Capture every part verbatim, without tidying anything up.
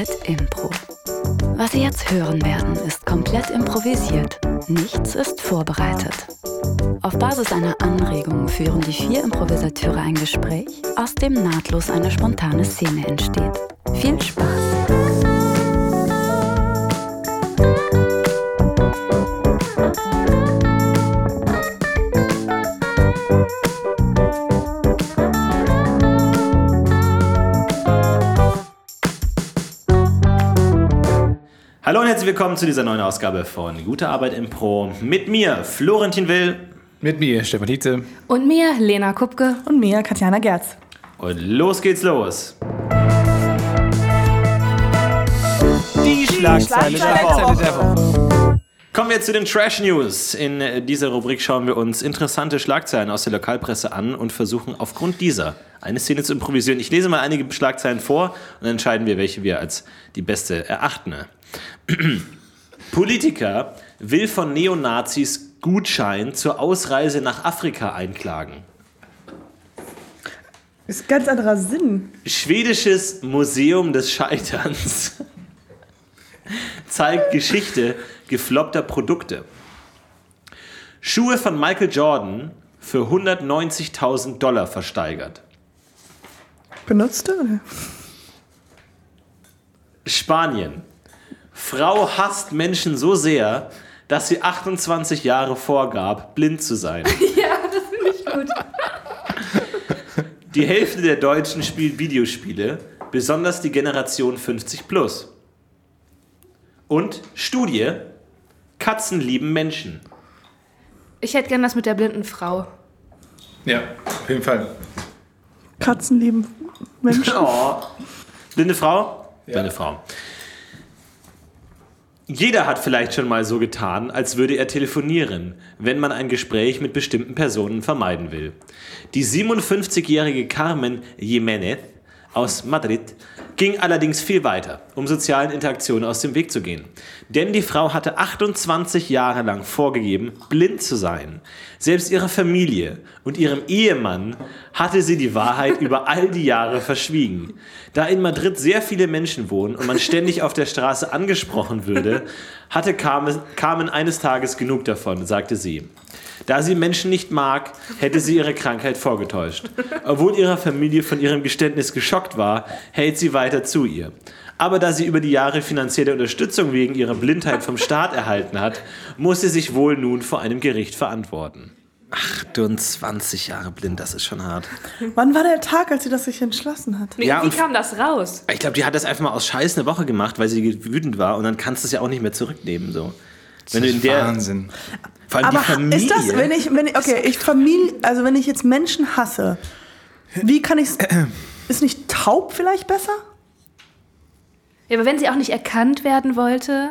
Arbeit Impro. Was Sie jetzt hören werden, ist komplett improvisiert. Nichts ist vorbereitet. Auf Basis einer Anregung führen die vier Improvisateure ein Gespräch, aus dem nahtlos eine spontane Szene entsteht. Viel Spaß! Hallo und herzlich willkommen zu dieser neuen Ausgabe von Gute Arbeit Impro. Mit mir, Florentin Will. Mit mir, Stefan Tietze. Und mir, Lena Kupke. Und mir, Katjana Gerz. Und los geht's los. Die Schlagzeile der Woche. Kommen wir zu den Trash News. In dieser Rubrik schauen wir uns interessante Schlagzeilen aus der Lokalpresse an und versuchen aufgrund dieser eine Szene zu improvisieren. Ich lese mal einige Schlagzeilen vor und dann entscheiden wir, welche wir als die beste erachten. Politiker will von Neonazis Gutschein zur Ausreise nach Afrika einklagen. Ist ein ganz anderer Sinn. Schwedisches Museum des Scheiterns zeigt Geschichte gefloppter Produkte. Schuhe von Michael Jordan für hundertneunzigtausend Dollar versteigert. Benutzte? Oder? Spanien. Frau hasst Menschen so sehr, dass sie achtundzwanzig Jahre vorgab, blind zu sein. Ja, das finde ich gut. Die Hälfte der Deutschen spielt Videospiele, besonders die Generation fünfzig plus. Und Studie: Katzen lieben Menschen. Ich hätte gern das mit der blinden Frau. Ja, auf jeden Fall. Katzen lieben Menschen. Oh. Blinde Frau? Ja. Blinde Frau. Jeder hat vielleicht schon mal so getan, als würde er telefonieren, wenn man ein Gespräch mit bestimmten Personen vermeiden will. Die siebenundfünfzigjährige Carmen Jiménez aus Madrid ging allerdings viel weiter, um sozialen Interaktionen aus dem Weg zu gehen. Denn die Frau hatte achtundzwanzig Jahre lang vorgegeben, blind zu sein. Selbst ihrer Familie und ihrem Ehemann hatte sie die Wahrheit über all die Jahre verschwiegen. Da in Madrid sehr viele Menschen wohnen und man ständig auf der Straße angesprochen würde, hatte Carmen, Carmen eines Tages genug davon, sagte sie. Da sie Menschen nicht mag, hätte sie ihre Krankheit vorgetäuscht. Obwohl ihre Familie von ihrem Geständnis geschockt war, hält sie weiter zu ihr. Aber da sie über die Jahre finanzielle Unterstützung wegen ihrer Blindheit vom Staat erhalten hat, muss sie sich wohl nun vor einem Gericht verantworten. achtundzwanzig Jahre blind, das ist schon hart. Wann war der Tag, als sie das sich entschlossen hat? Wie, Ja, wie und- kam das raus? Ich glaube, die hat das einfach mal aus Scheiß eine Woche gemacht, weil sie wütend war und dann kannst du es ja auch nicht mehr zurücknehmen. So. Wenn du in der, Wahnsinn. vor allem Aber die Familie. ist das, wenn ich, wenn ich, okay, ich Familie, also wenn ich jetzt Menschen hasse, wie kann ich ist nicht taub vielleicht besser? Ja, aber wenn sie auch nicht erkannt werden wollte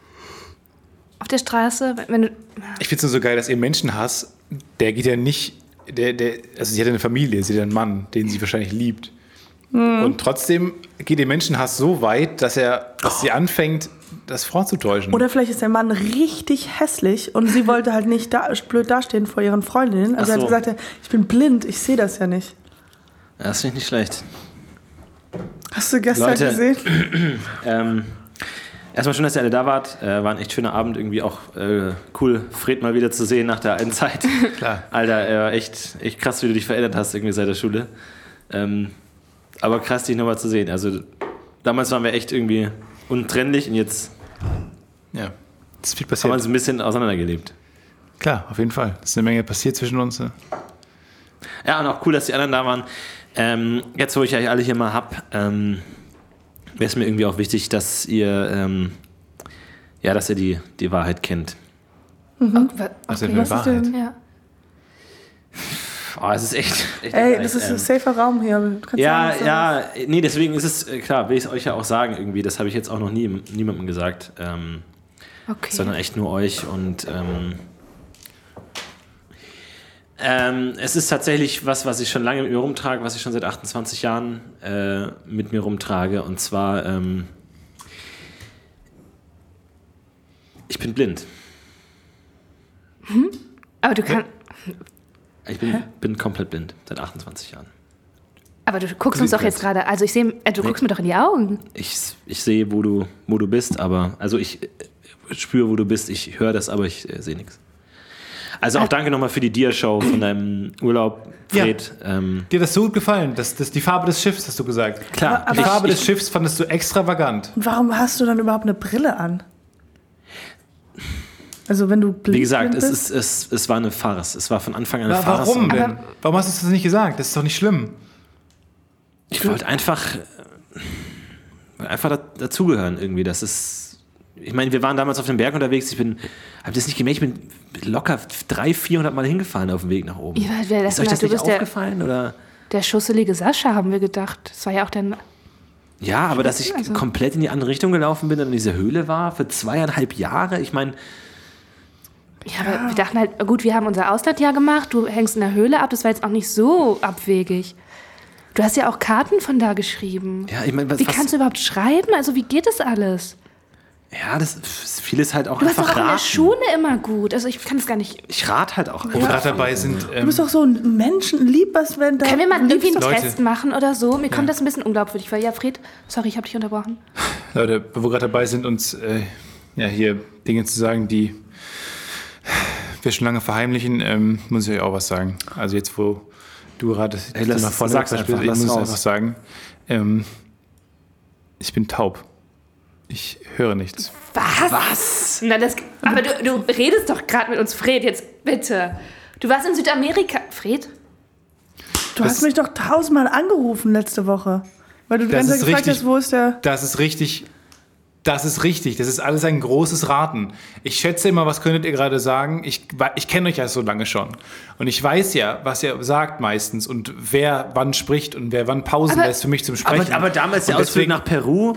auf der Straße, wenn du... Ich finde es nur so geil, dass ihr Menschenhass, der geht ja nicht, der, der, also sie hat eine Familie, sie hat einen Mann, den sie wahrscheinlich liebt. Mhm. Und trotzdem geht ihr Menschenhass so weit, dass er, dass sie anfängt, das vorzutäuschen. Oder vielleicht ist der Mann richtig hässlich und sie wollte halt nicht da, blöd dastehen vor ihren Freundinnen. Also Ach er so. hat gesagt, ich bin blind, ich sehe das ja nicht. Das finde ich nicht schlecht. Hast du gestern Leute, gesehen? Ähm, erstmal schön, dass ihr alle da wart. Äh, war ein echt schöner Abend. Irgendwie auch äh, cool, Fred mal wieder zu sehen nach der alten Zeit. Klar. Alter, äh, echt, echt krass, wie du dich verändert hast irgendwie seit der Schule. Ähm, aber krass, dich nochmal zu sehen. Also damals waren wir echt irgendwie untrennlich und jetzt Ja, das ist viel haben wir passiert. uns ein bisschen auseinandergelebt. Klar, auf jeden Fall. Es ist eine Menge passiert zwischen uns. Ne? Ja, und auch cool, dass die anderen da waren. Ähm, jetzt, wo ich euch alle hier mal hab, ähm, wäre es mir irgendwie auch wichtig, dass ihr, ähm, ja, dass ihr die, die Wahrheit kennt. Mhm. Oh, Was denn okay. für eine Was ist Wahrheit? denn? Ja. Oh, es ist echt. echt Ey, leicht, das ist ähm, ein safer Raum hier. Du kannst Ja, sagen, was ja, nee, deswegen ist es, äh, klar, will ich es euch ja auch sagen irgendwie, das habe ich jetzt auch noch nie niemandem gesagt, ähm, Okay. sondern echt nur euch und ähm, ähm, es ist tatsächlich was, was ich schon lange mit mir rumtrage, was ich schon seit achtundzwanzig Jahren äh, mit mir rumtrage und zwar, ähm, ich bin blind. Aber du kannst... Ich bin, bin komplett blind, seit achtundzwanzig Jahren. Aber aber du guckst uns doch jetzt gerade, also ich sehe, äh, du guckst mir doch in die Augen. Ich, ich sehe, wo du, wo du bist, aber, also ich äh, spüre, wo du bist, ich höre das, aber ich äh, sehe nichts. Also auch danke nochmal für die Dia-Show von deinem Urlaub, Fred. Ja. Ähm, Dir hat das so gut gefallen, das, das, die Farbe des Schiffs, hast du gesagt. Klar. Die ich, Farbe ich, des Schiffs fandest du extravagant. Und warum hast du dann überhaupt eine Brille an? Also wenn du Wie gesagt, bist? es, ist, es, es war eine Farce. Es war von Anfang an eine Na, Farce. warum denn? Aber- Warum hast du das nicht gesagt? Das ist doch nicht schlimm. Ich wollte einfach, äh, einfach da, dazugehören irgendwie. Das ist, ich meine, wir waren damals auf dem Berg unterwegs. Ich bin, hab das nicht gemerkt, ich bin locker dreihundert, vierhundert Mal hingefahren auf dem Weg nach oben. Ja, wer das ist euch das du nicht bist der- aufgefallen? Oder? Der schusselige Sascha, haben wir gedacht. Das war ja auch der... Ja, aber dass ich Also- komplett in die andere Richtung gelaufen bin und in dieser Höhle war für zweieinhalb Jahre. Ich meine, Ja, aber wir dachten halt, gut, wir haben unser Auslandjahr gemacht, du hängst in der Höhle ab, das war jetzt auch nicht so abwegig. Du hast ja auch Karten von da geschrieben. ja, ich meine, was, Wie was, kannst du überhaupt schreiben? Also wie geht das alles? ja, das vieles halt auch Du warst einfach doch auch in der raten. Schule immer gut. Also ich kann es gar nicht... Ich rate halt auch Wo wir einfach. gerade dabei sind. Du Ähm, bist doch so ein Menschenlieb, was wenn da... Können wir mal irgendwie einen Leute. Test machen oder so? Mir kommt das ein bisschen unglaubwürdig vor. Ja, Fred, sorry, ich habe dich unterbrochen. Leute, wo wir gerade dabei sind, uns äh, ja, hier Dinge zu sagen, die wir schon lange verheimlichen, ähm, muss ich euch auch was sagen. Also jetzt, wo du gerade Ey, lass- nach vorne sag's gequatscht einfach, bist, ich lass muss raus. einfach sagen, ähm, ich bin taub. Ich höre nichts. Was? Was? Na, das, aber du, du redest doch gerade mit uns, Fred, jetzt bitte. Du warst in Südamerika. Fred? Du hast mich doch tausendmal angerufen letzte Woche. Weil du die Das ganze Zeit ist gefragt richtig. hast, wo ist der... Das ist richtig. Das ist richtig. Das ist alles ein großes Raten. Ich schätze immer, was könntet ihr gerade sagen? Ich, ich kenne euch ja so lange schon. Und ich weiß ja, was ihr sagt meistens und wer wann spricht und wer wann Pausen Aber- lässt für mich zum Sprechen. Aber, aber damals der Und Ausflug deswegen- nach Peru,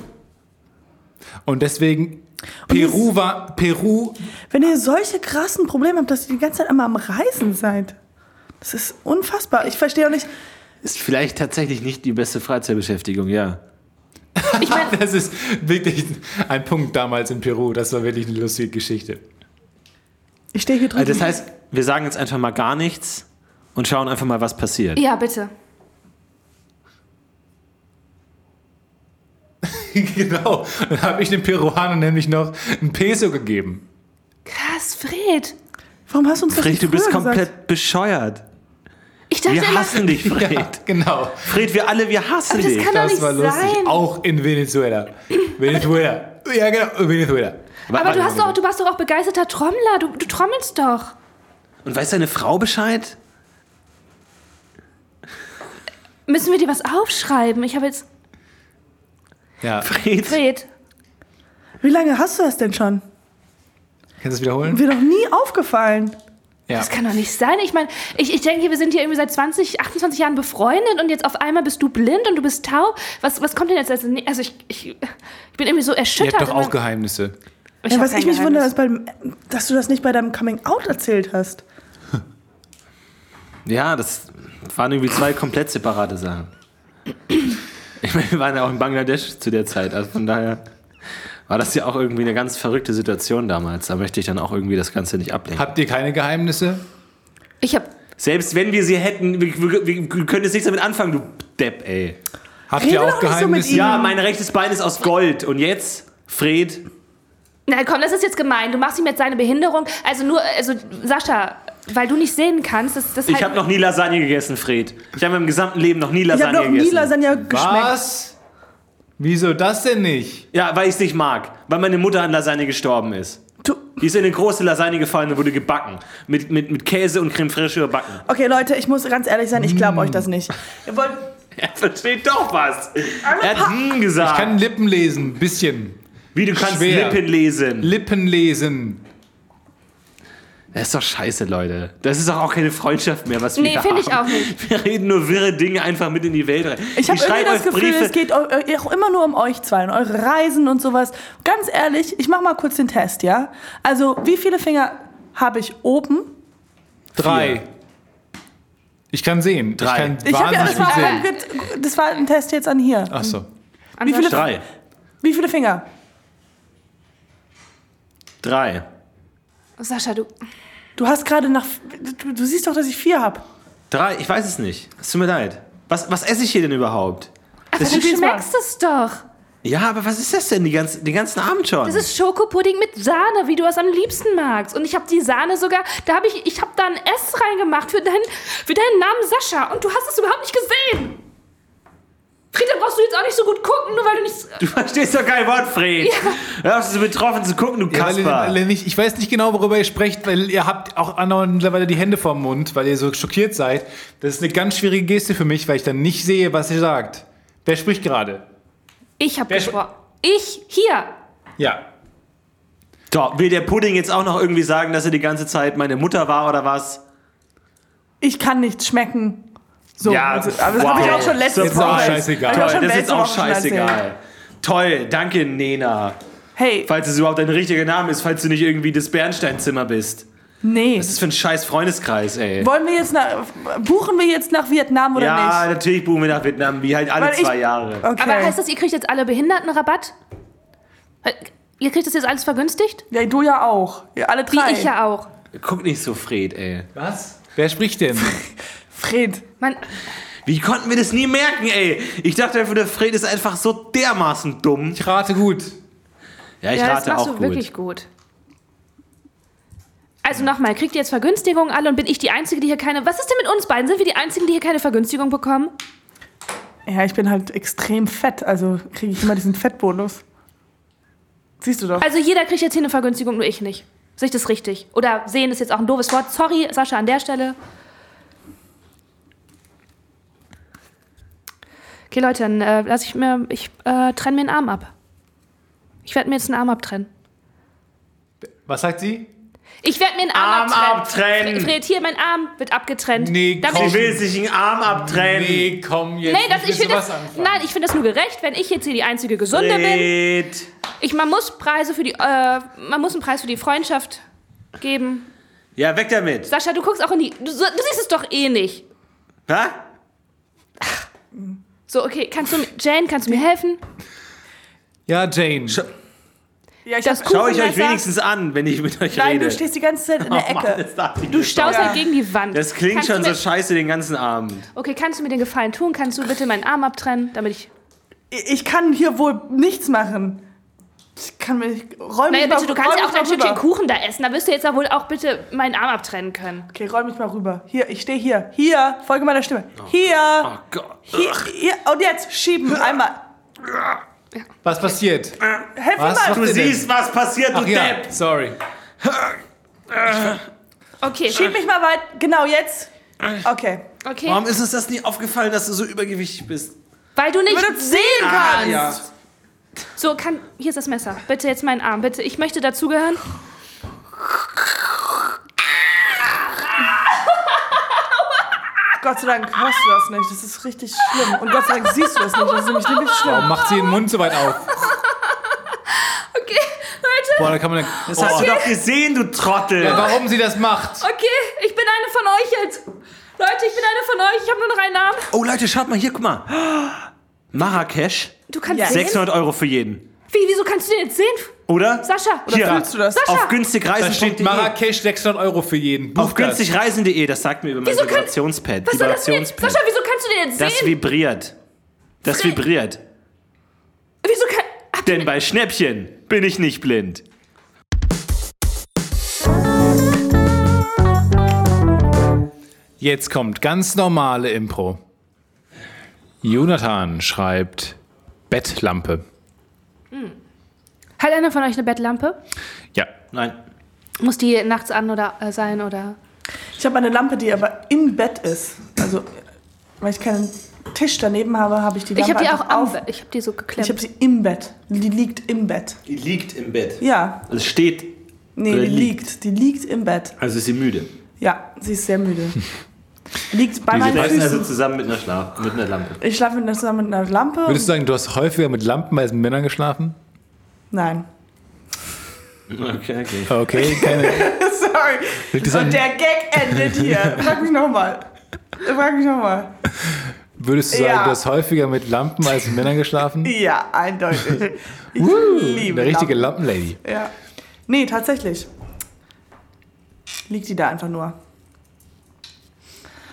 Und deswegen, Peru war, Peru, Wenn ihr solche krassen Probleme habt, dass ihr die ganze Zeit immer am Reisen seid. Das ist unfassbar. Ich verstehe auch nicht... ist vielleicht tatsächlich nicht die beste Freizeitbeschäftigung, ja. Ich meine, das ist wirklich ein Punkt damals in Peru. Das war wirklich eine lustige Geschichte. Ich stehe hier drüben. Also das heißt, wir sagen jetzt einfach mal gar nichts und schauen einfach mal, was passiert. ja, bitte. Genau. Dann habe ich dem Peruaner nämlich noch ein Peso gegeben. Krass, Fred. Warum hast du uns das Fred, nicht du bist früher komplett gesagt? bescheuert. Ich dachte Wir immer, hassen dich, Fred. Ja, genau. Fred, wir alle, wir hassen Aber das dich. kann doch Das nicht war lustig. sein. Auch in Venezuela. Venezuela. Ja, genau. Venezuela. aber du, hast doch, du warst doch auch begeisterter Trommler. Du, du trommelst doch. Und weiß deine Frau Bescheid? Müssen wir dir was aufschreiben? Ich habe jetzt... Ja. Fred, Fred, Wie lange hast du das denn schon? Kannst du das wiederholen? Mir doch nie aufgefallen. Ja. das kann doch nicht sein. Ich meine, ich, ich denke, wir sind hier irgendwie seit zwanzig, achtundzwanzig Jahren befreundet und jetzt auf einmal bist du blind und du bist taub. Was, was kommt denn jetzt als... Also ich, ich, ich bin irgendwie so Ihr erschüttert. habt doch auch immer. Geheimnisse. Ich Ja, hab was kein ich mich wundere, Geheimnis. ist, beim, dass du das nicht bei deinem Coming-out erzählt hast. ja, das waren irgendwie zwei komplett separate Sachen. Ich meine, wir waren ja auch in Bangladesch zu der Zeit, also von daher war das ja auch irgendwie eine ganz verrückte Situation damals. Da möchte ich dann auch irgendwie das Ganze nicht ablehnen. Habt ihr keine Geheimnisse? Ich habe... Selbst wenn wir sie hätten, wir, wir, wir können jetzt nichts damit anfangen, du Depp, ey. Habt Rede ihr doch auch nicht so mit Geheimnisse? ihm. Ja, mein rechtes Bein ist aus Gold. Und jetzt, Fred, Na komm, das ist jetzt gemein. Du machst ihm jetzt seine Behinderung. Also nur, also Sascha, weil du nicht sehen kannst, das, das ich halt... habe noch nie Lasagne gegessen, Fred. Ich habe im gesamten Leben noch nie Ich habe Lasagne noch nie gegessen. Lasagne geschmeckt. Was? Wieso das denn nicht? Ja, weil ich es nicht mag. Weil meine Mutter an Lasagne gestorben ist. Du, Die ist in eine große Lasagne gefallen und wurde gebacken. Mit, mit, mit Käse und Creme fraiche überbacken. okay, Leute, ich muss ganz ehrlich sein, ich glaube euch das nicht. Ihr wollt, Er versteht doch was. Er hat hm gesagt. Ich kann Lippen lesen, bisschen. Wie, du kannst Schwer. Lippen lesen. Lippen lesen. Das ist doch scheiße, Leute. Das ist doch auch keine Freundschaft mehr, was wir Nee, hier finde ich haben. auch nicht. Wir reden nur wirre Dinge einfach mit in die Welt rein. ich habe irgendwie schreibe das euch Gefühl, Briefe. es geht eu- äh, auch immer nur um euch zwei und eure Reisen und sowas. Ganz ehrlich, ich mache mal kurz den Test, ja? Also, wie viele Finger habe ich oben? Drei. Ich kann sehen. Drei. Ich kann Ich habe ja, wahnsinnig das gut war, sehen. das war ein Test jetzt an hier. Ach so. Wie viele, Drei. wie viele Finger? Drei. Sascha, du... Du hast gerade nach. Du, du siehst doch, dass ich vier habe. Drei, ich weiß es nicht. Es tut mir leid. Was, was esse ich hier denn überhaupt? Aber du schmeckst es doch. Ja, aber was ist das denn die ganze, den ganzen Abend schon? Das ist Schokopudding mit Sahne, wie du es am liebsten magst. Und ich habe die Sahne sogar, da habe ich, ich habe da ein S reingemacht für deinen, für deinen Namen Sascha. Und du hast es überhaupt nicht gesehen. Frieda, brauchst du jetzt auch nicht so gut gucken, nur weil du nicht... Du verstehst doch kein Wort, Fred. Ja. Hör auf, so betroffen zu gucken, du Kasper. Ja, weil ihr, weil ihr ich weiß nicht genau, worüber ihr sprecht, weil ihr habt auch andauernd mittlerweile die Hände vorm Mund, weil ihr so schockiert seid. Das ist eine ganz schwierige Geste für mich, weil ich dann nicht sehe, was ihr sagt. Wer spricht gerade? Ich habe gesprochen. Ich, hier. Ja. Doch, will der Pudding jetzt auch noch irgendwie sagen, dass er die ganze Zeit meine Mutter war oder was? Ich kann nichts schmecken. So, Ja, also, aber das wow. habe ich auch schon letzte Jetzt ist Woche. auch scheißegal. Hab ich auch Toll, schon das ist letzte auch Woche schon scheißegal. erzählt. Toll, danke Nena. Hey, Falls es überhaupt dein richtiger Name ist, falls du nicht irgendwie das Bernsteinzimmer bist. nee. Was ist das für ein scheiß Freundeskreis, ey? Wollen wir jetzt nach, buchen wir jetzt nach Vietnam oder Ja, nicht? natürlich buchen wir nach Vietnam, wie halt alle Weil ich- zwei Jahre. Okay. Aber heißt das, ihr kriegt jetzt alle Behindertenrabatt? Ihr kriegt das jetzt alles vergünstigt? Ja, du ja auch. Ja, alle Wie drei. ich ja auch. Guck nicht so, Fred, ey. Was? Wer spricht denn? Fred. Man, Wie konnten wir das nie merken, ey? Ich dachte einfach, der Fred ist einfach so dermaßen dumm. Ich rate gut. Ja, ich ja, das rate machst auch du gut. wirklich gut. Also nochmal, kriegt ihr jetzt Vergünstigungen alle und bin ich die Einzige, die hier keine... Was ist denn mit uns beiden? Sind wir die Einzigen, die hier keine Vergünstigung bekommen? Ja, ich bin halt extrem fett, also kriege ich immer diesen Fettbonus. Siehst du doch. Also jeder kriegt jetzt hier eine Vergünstigung, nur ich nicht. Sehe ich das richtig? Oder sehen ist jetzt auch ein doofes Wort. Sorry, Sascha, an der Stelle. Okay, Leute, dann äh, lass ich mir... Ich äh, trenne mir einen Arm ab. Ich werde mir jetzt einen Arm abtrennen. Was sagt sie? Ich werde mir einen Arm, Arm abtrennen. abtrennen. Fred, hier, mein Arm wird abgetrennt. Nee, Damit komm. ich, Sie will sich einen Arm abtrennen. Nee, komm jetzt. nee, das, nicht ich mit finde das, sowas anfangen. nein, ich finde das nur gerecht, wenn ich jetzt hier die einzige Gesunde bin. Fred. Ich, man muss Preise für die, äh, man muss einen Preis für die Freundschaft geben. Ja, weg damit. Sascha, du guckst auch in die, du, du siehst es doch eh nicht. Ha? So, okay, kannst du, mir- Jane, kannst du mir helfen? Ja, Jane. ja, ich Das hab, Schau ich euch Kuchenmesser- wenigstens an, wenn ich mit euch Nein, rede. du stehst die ganze Zeit in der Oh Mann, Ecke. das darf ich Du nicht staust sagen. halt gegen die Wand. Das klingt kannst schon du so mir, scheiße den ganzen Abend. Okay, kannst du mir den Gefallen tun? Kannst du bitte meinen Arm abtrennen, damit ich... Ich kann hier wohl nichts machen. Ich kann mir nicht... Räum Naja, mich bitte, mal, du kannst räum ja auch mich mal dein Stückchen rüber. Kuchen da essen. Da wirst du jetzt ja wohl auch bitte meinen Arm abtrennen können. Okay, räum mich mal rüber. Hier, ich stehe hier. Hier, folge meiner Stimme. Hier. Oh Gott. Hier, hier. Und jetzt schieben. Einmal. Was passiert? Helf mir Was? mal. Du ihr denn? siehst, was passiert, du Ach ja, Depp. sorry. Okay, Schieb mich mal weit. Genau, jetzt. Okay. okay. Warum ist uns das nie aufgefallen, dass du so übergewichtig bist? Weil du nicht Weil du sehen sehen kannst. kannst. Ja. So, kann, hier ist das Messer. Bitte jetzt meinen Arm, bitte. Ich möchte dazugehören. Gott sei Dank hörst du das nicht. Das ist richtig schlimm. Und Gott sei Dank siehst du das nicht. Das ist nämlich nämlich schlimm. Warum macht sie den Mund so weit auf? Okay, Leute. Boah, da kann man dann, Das hast du doch gesehen, du Trottel. ja, warum sie das macht? Okay, ich bin eine von euch jetzt. Leute, ich bin eine von euch. Ich habe nur noch einen Arm. Oh Leute, schaut mal hier, guck mal. Marrakesch, Du kannst Ja. sehen? sechshundert Euro für jeden. Wie, wieso kannst du den jetzt sehen? Oder? Sascha. Hier, fühlst du das? Sascha. auf günstigreisen Da steht Marrakesch sechshundert Euro für jeden. Buch Auf günstigreisen punkt de, das sagt mir über mein Wieso kann- Vibrationspad. Was soll das denn? Vibrationspad. Sascha, wieso kannst du den jetzt Das sehen? vibriert. Das Fred. vibriert. Wieso kann... Habt ihr Denn bei Schnäppchen bin ich nicht blind. Jetzt kommt ganz normale Impro. Jonathan schreibt Bettlampe. Hat einer von euch eine Bettlampe? Ja. Nein. Muss die nachts an oder äh, sein oder... Ich habe eine Lampe, die aber im Bett ist. Also, weil ich keinen Tisch daneben habe, habe ich die Ich Lampe habe die auch einfach am auf. Bett. Ich habe die so geklemmt. Ich habe sie im Bett. Die liegt im Bett. Die liegt im Bett. Ja. Also steht. Nee, Oder die liegt. liegt. Die liegt im Bett. Also ist sie müde. Ja, sie ist sehr müde. Liegt bei Die meinen reißen Füßen. also zusammen mit einer Schlaf, mit einer Lampe. Ich schlafe mit einer- zusammen mit einer Lampe. Würdest du sagen, du hast häufiger mit Lampen als mit Männern geschlafen? Nein. Okay, okay. Okay, keine. Sorry. Liegt das an- Und der Gag endet hier. Frag mich nochmal. Frag mich nochmal. Würdest du sagen, Ja. du hast häufiger mit Lampen als mit Männern geschlafen? Ja, eindeutig. Ich liebe Eine richtige Lampen. Lampenlady. Ja. Nee, tatsächlich. Liegt die da einfach nur.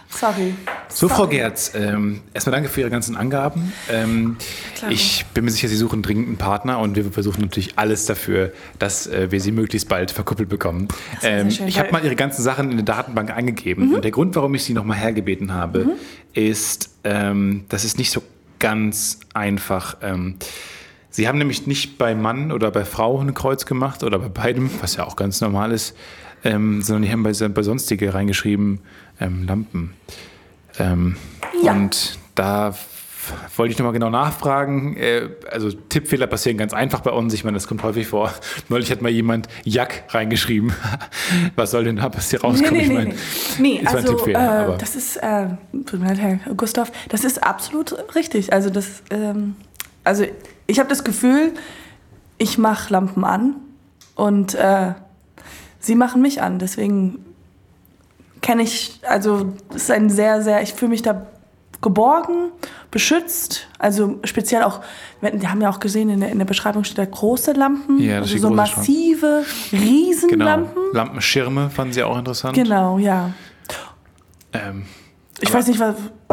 Sorry. So, Sorry. Frau Gerz, ähm, erstmal danke für Ihre ganzen Angaben. Ähm, ich bin mir sicher, Sie suchen dringend einen Partner und wir versuchen natürlich alles dafür, dass äh, wir Sie möglichst bald verkuppelt bekommen. Ähm, schön, ich habe mal Ihre ganzen Sachen in eine Datenbank eingegeben. Mhm. Und der Grund, warum ich Sie nochmal hergebeten habe, mhm. ist, ähm, das ist nicht so ganz einfach. Ähm, Sie haben nämlich nicht bei Mann oder bei Frau ein Kreuz gemacht oder bei beidem, was ja auch ganz normal ist, ähm, sondern die haben bei, bei Sonstige reingeschrieben, ähm, Lampen. Ähm, ja. Und da f- wollte ich nochmal genau nachfragen. Äh, also Tippfehler passieren ganz einfach bei uns. Ich meine, das kommt häufig vor. Neulich hat mal jemand Jack reingeschrieben. Was soll denn da passieren rauskommen? Nee, nee, ich meine, nee, nee. ist also ein Tippfehler, äh, aber das ist, äh, tut mir leid, Herr Gustav, das ist absolut richtig. Also das, ähm, also ich habe das Gefühl, ich mache Lampen an und äh, Sie machen mich an. Deswegen kenne ich, also es ist ein sehr, sehr, ich fühle mich da geborgen, beschützt. Also speziell auch, wir haben ja auch gesehen, in der, in der Beschreibung steht da große Lampen, Ja, das also ist so die große massive Riesenlampen. genau. Lampenschirme fanden Sie auch interessant. Genau, ja. Ähm, Ich weiß nicht, was...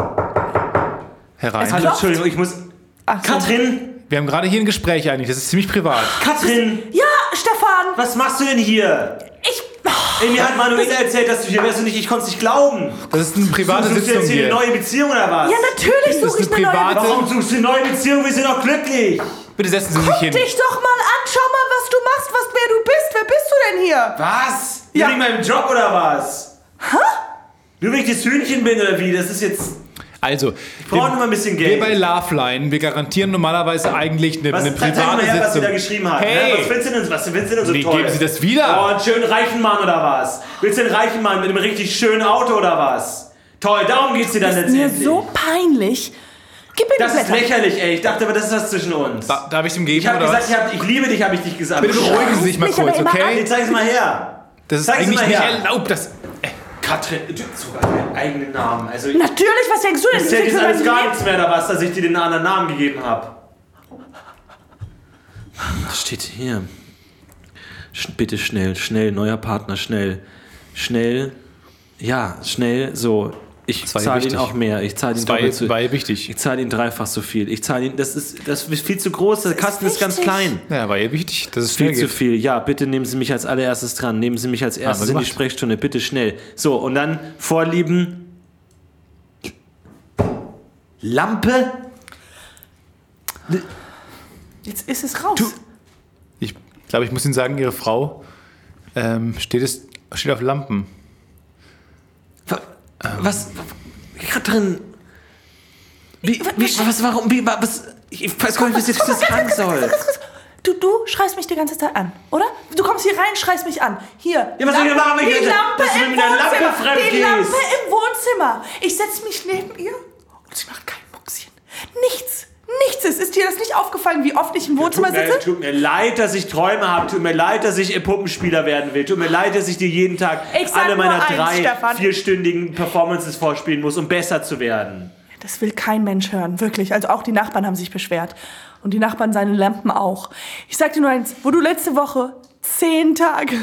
Herr Rhein, Hallo, Entschuldigung, ich muss... Ach so. Katrin! wir haben gerade hier ein Gespräch eigentlich. Das ist ziemlich privat. Katrin! Ja, Stefan! Was machst du denn hier? Ich... Ey, mir hat Manuela erzählt, dass du hier wärst und ich, ich konnte es nicht glauben. Das ist eine private Suchst du Sitzung jetzt hier hier. eine neue Beziehung oder was? Ja, natürlich Das suche ist ich eine eine neue private- Warum suchst du eine neue Beziehung? Wir sind doch glücklich. Bitte setzen Sie sich Guck hin. dich doch mal an, schau mal, was du machst, was, wer du bist. Wer bist du denn hier? Was? Ja. Ja. Wegen meinem Job oder was? Hä? Nur weil ich das Hühnchen bin oder wie? Das ist jetzt... Also, Ich brauche noch mal ein bisschen wir Geld. bei Loveline, wir garantieren normalerweise eigentlich eine, Was, eine zeig private mal her, was sie Sitzung. da geschrieben hat. Hey! Ne? Was findest du denn, was findest du denn so Wie toll? geben Sie das wieder? Oh, einen schönen reichen Mann oder was? Willst du einen reichen Mann mit einem richtig schönen Auto oder was? Toll, darum geht's dir dann Das ist mir letztendlich. so peinlich. Gib mir die Das ist Blätter. lächerlich, ey. Ich dachte aber, das ist was zwischen uns. Da, darf ich dem geben Ich habe oder gesagt, was? ich, hab, ich liebe dich, habe ich dich gesagt. Bitte beruhigen Sie sich mal Mich aber kurz, immer okay? Jetzt zeig es mal her. Das ist Zeig es eigentlich mal nicht her. erlaubt. Das, Katrin, du hast sogar deinen eigenen Namen. Also, Natürlich, was denkst du denn? das zählt Ich jetzt will alles mein gar Leben- nichts mehr, oder was, dass ich dir den anderen Namen gegeben habe. Das steht hier. Sch- Bitte schnell, schnell, neuer Partner, schnell. Schnell, ja, schnell, so. Ich war zahle ihn wichtig. auch mehr. Ich zahle ihn das war, doppelt so. war ja wichtig. Ich zahle ihn dreifach so viel. Ich zahle ihn, das ist, das ist viel zu groß. Der Kasten ist ganz wichtig. klein. Ja, war ja wichtig, dass es schnell Viel zu geht. viel. Ja, bitte nehmen Sie mich als allererstes dran. Nehmen Sie mich als erstes in die gemacht. Sprechstunde. Bitte schnell. So, und dann Vorlieben. Lampe. Jetzt ist es raus. Ich glaube, ich muss Ihnen sagen, Ihre Frau ähm, steht, es, steht auf Lampen. Wa- Was? Katrin. Wie, wie, was, warum, wie, was? Ich weiß gar nicht, was ich das sagen soll. Du, du schreist mich die ganze Zeit an, oder? Du kommst hier rein, schreist mich an. Hier. Ja, was soll ich machen, wenn ich- die Lampe dass du im mit der Lampe Wohnzimmer. fremd Die gehst? Lampe im Wohnzimmer. Ich setze mich neben ihr und sie macht kein Muckschen. Nichts. Nichts. Es ist dir das nicht aufgefallen, wie oft ich im Wohnzimmer Tut mir, sitze? tut mir leid, dass ich Träume habe. Tut mir leid, dass ich Puppenspieler werden will. Tut mir leid, dass ich dir jeden Tag Ich sag alle nur meiner eins, drei, Stefan. vierstündigen Performances vorspielen muss, um besser zu werden. Das will kein Mensch hören, wirklich. Also auch die Nachbarn haben sich beschwert. Und die Nachbarn seine Lampen auch. Ich sag dir nur eins, wo du letzte Woche zehn Tage...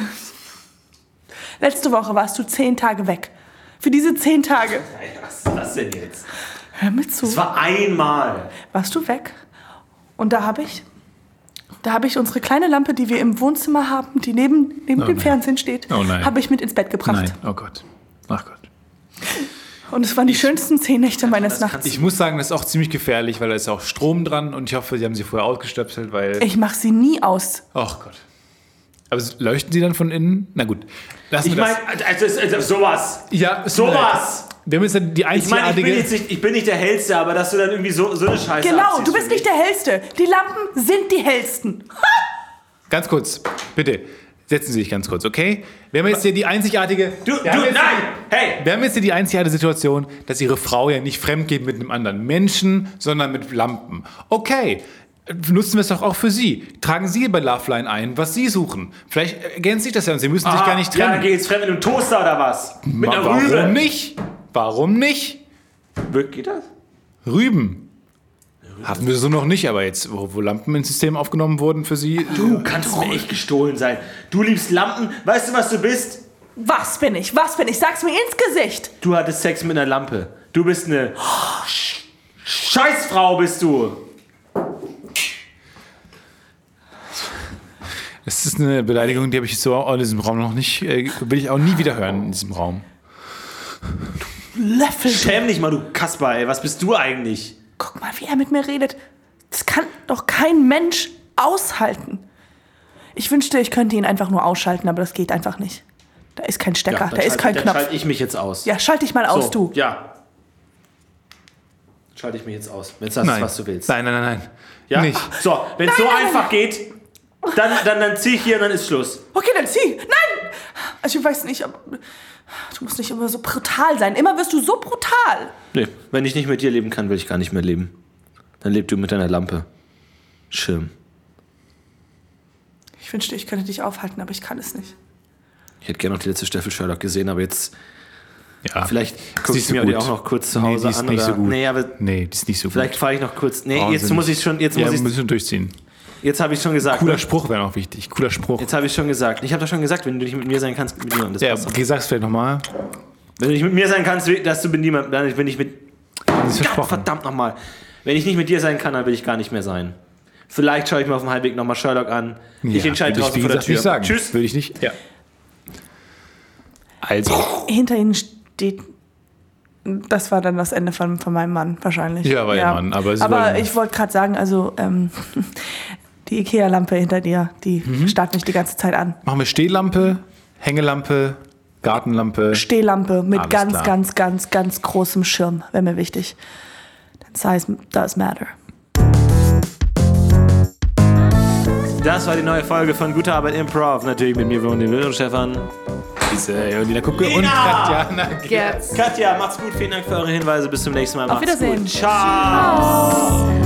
Letzte Woche warst du zehn Tage weg. Für diese zehn Tage. Was ist das denn jetzt? Hör mir zu. Das war einmal. Warst du weg? Und da habe ich... Da habe ich unsere kleine Lampe, die wir im Wohnzimmer haben, die neben, neben Oh dem nein. Fernsehen steht, Oh nein. habe ich mit ins Bett gebracht. Nein, oh Gott. Ach Gott. Und es waren die schönsten zehn Nächte meines Nachts. Ich muss sagen, das ist auch ziemlich gefährlich, weil da ist auch Strom dran und ich hoffe, Sie haben sie vorher ausgestöpselt, weil... Ich mache sie nie aus. Ach Gott. Aber leuchten sie dann von innen? Na gut. Lassen Ich wir meine, das. also, also, sowas. Ja, es tut mir Sowas. leid. Wir haben jetzt die Ich meine, ich einzigartige... bin jetzt nicht, ich bin nicht der Hellste, aber dass du dann irgendwie so, so eine Scheiße Genau, abziehst du bist für nicht mich. der Hellste. Die Lampen sind die hellsten. Ganz kurz, bitte. Setzen Sie sich ganz kurz, okay? Wir haben jetzt hier die einzigartige... Du, du, Wir haben jetzt nein! Hey! Wir haben jetzt hier die einzigartige Situation, dass Ihre Frau ja nicht fremd geht mit einem anderen Menschen, sondern mit Lampen. Okay, nutzen wir es doch auch für Sie. Tragen Sie bei Loveline ein, was Sie suchen. Vielleicht ergänzt sich das ja und Sie müssen sich Aha, gar nicht Ja, trennen. dann geht's fremd mit einem Toaster oder was? Mit Ma- einer Warum Rübe. nicht? Warum nicht? Geht das? Rüben. Hatten wir so noch nicht, aber jetzt, wo, wo Lampen ins System aufgenommen wurden für Sie... Du kannst mir echt gestohlen sein. Du liebst Lampen. Weißt du, was du bist? Was bin ich? Was bin ich? Sag's mir ins Gesicht. Du hattest Sex mit einer Lampe. Du bist eine Sch- Scheißfrau, bist du. Das ist eine Beleidigung, die habe ich so in diesem Raum noch nicht, äh, will ich auch nie wieder hören in diesem Raum. Löffel. Schäm dich mal, du Kasper, ey. Was bist du eigentlich? Guck mal, wie er mit mir redet. Das kann doch kein Mensch aushalten. Ich wünschte, ich könnte ihn einfach nur ausschalten, aber das geht einfach nicht. Da ist kein Stecker, da ist kein dann Knopf. schalte ich mich jetzt aus. Ja, schalte dich mal aus, so, du. Ja. Schalte ich mich jetzt aus. Wenn das ist, was du willst. Nein, nein, nein, nein. Ja? Nicht. So, wenn es so nein, einfach nein. geht, dann, dann, dann zieh ich hier und dann ist Schluss. Okay, dann zieh. Nein! Also ich weiß nicht, ob, du musst nicht immer so brutal sein. Immer wirst du so brutal. Nee, wenn ich nicht mit dir leben kann, will ich gar nicht mehr leben. Dann lebst du mit deiner Lampe. Schirm. Ich wünschte, ich könnte dich aufhalten, aber ich kann es nicht. Ich hätte gerne noch die letzte Staffel Sherlock gesehen, aber jetzt... Ja, Vielleicht ist gucke nicht ich so mir die gut. auch noch kurz zu Nee, Hause die ist an. nicht oder, so gut. Nee, aber Nee, die ist nicht so gut. vielleicht fahre ich noch kurz... Nee, Wahnsinnig. jetzt muss ich schon... Jetzt Ja, muss wir ich, müssen durchziehen. jetzt habe ich schon gesagt. Cooler ne? Spruch wäre noch wichtig. Cooler Spruch. Jetzt habe ich schon gesagt. Ich habe doch schon gesagt, wenn du nicht mit mir sein kannst, mit niemandem. Das Ja, passt doch. okay, sag's vielleicht nochmal. Wenn du nicht mit mir sein kannst, dass du mit niemandem... Dann bin ich mit... Das ist Gott, versprochen. verdammt nochmal. Wenn ich nicht mit dir sein kann, dann will ich gar nicht mehr sein. Vielleicht schaue ich mir auf dem Halbweg nochmal Sherlock an. Ich Ja, entscheide würde ich, draußen wie vor der gesagt, Tür. nicht sagen. Tschüss. Würde ich nicht. Ja. Also. Hinter ihnen steht... Das war dann das Ende von, von meinem Mann, wahrscheinlich. Ja, war ihr Mann, aber sie aber wollen- ich wollte gerade sagen, also ähm, die Ikea-Lampe hinter dir, die Mhm. starrt mich die ganze Zeit an. Machen wir Stehlampe, Hängelampe, Gartenlampe. Stehlampe mit Alles ganz, klar. ganz, ganz, ganz großem Schirm, wäre mir wichtig. Denn Size does matter. Das war die neue Folge von Gute Arbeit Improv. Natürlich mit mir, Wohnen, und Stefan. Diese Julina Kupke und Ina! Katjana. Jetzt. Katja, macht's gut. Vielen Dank für eure Hinweise. Bis zum nächsten Mal. Auf Macht's Wiedersehen. Gut. Ciao.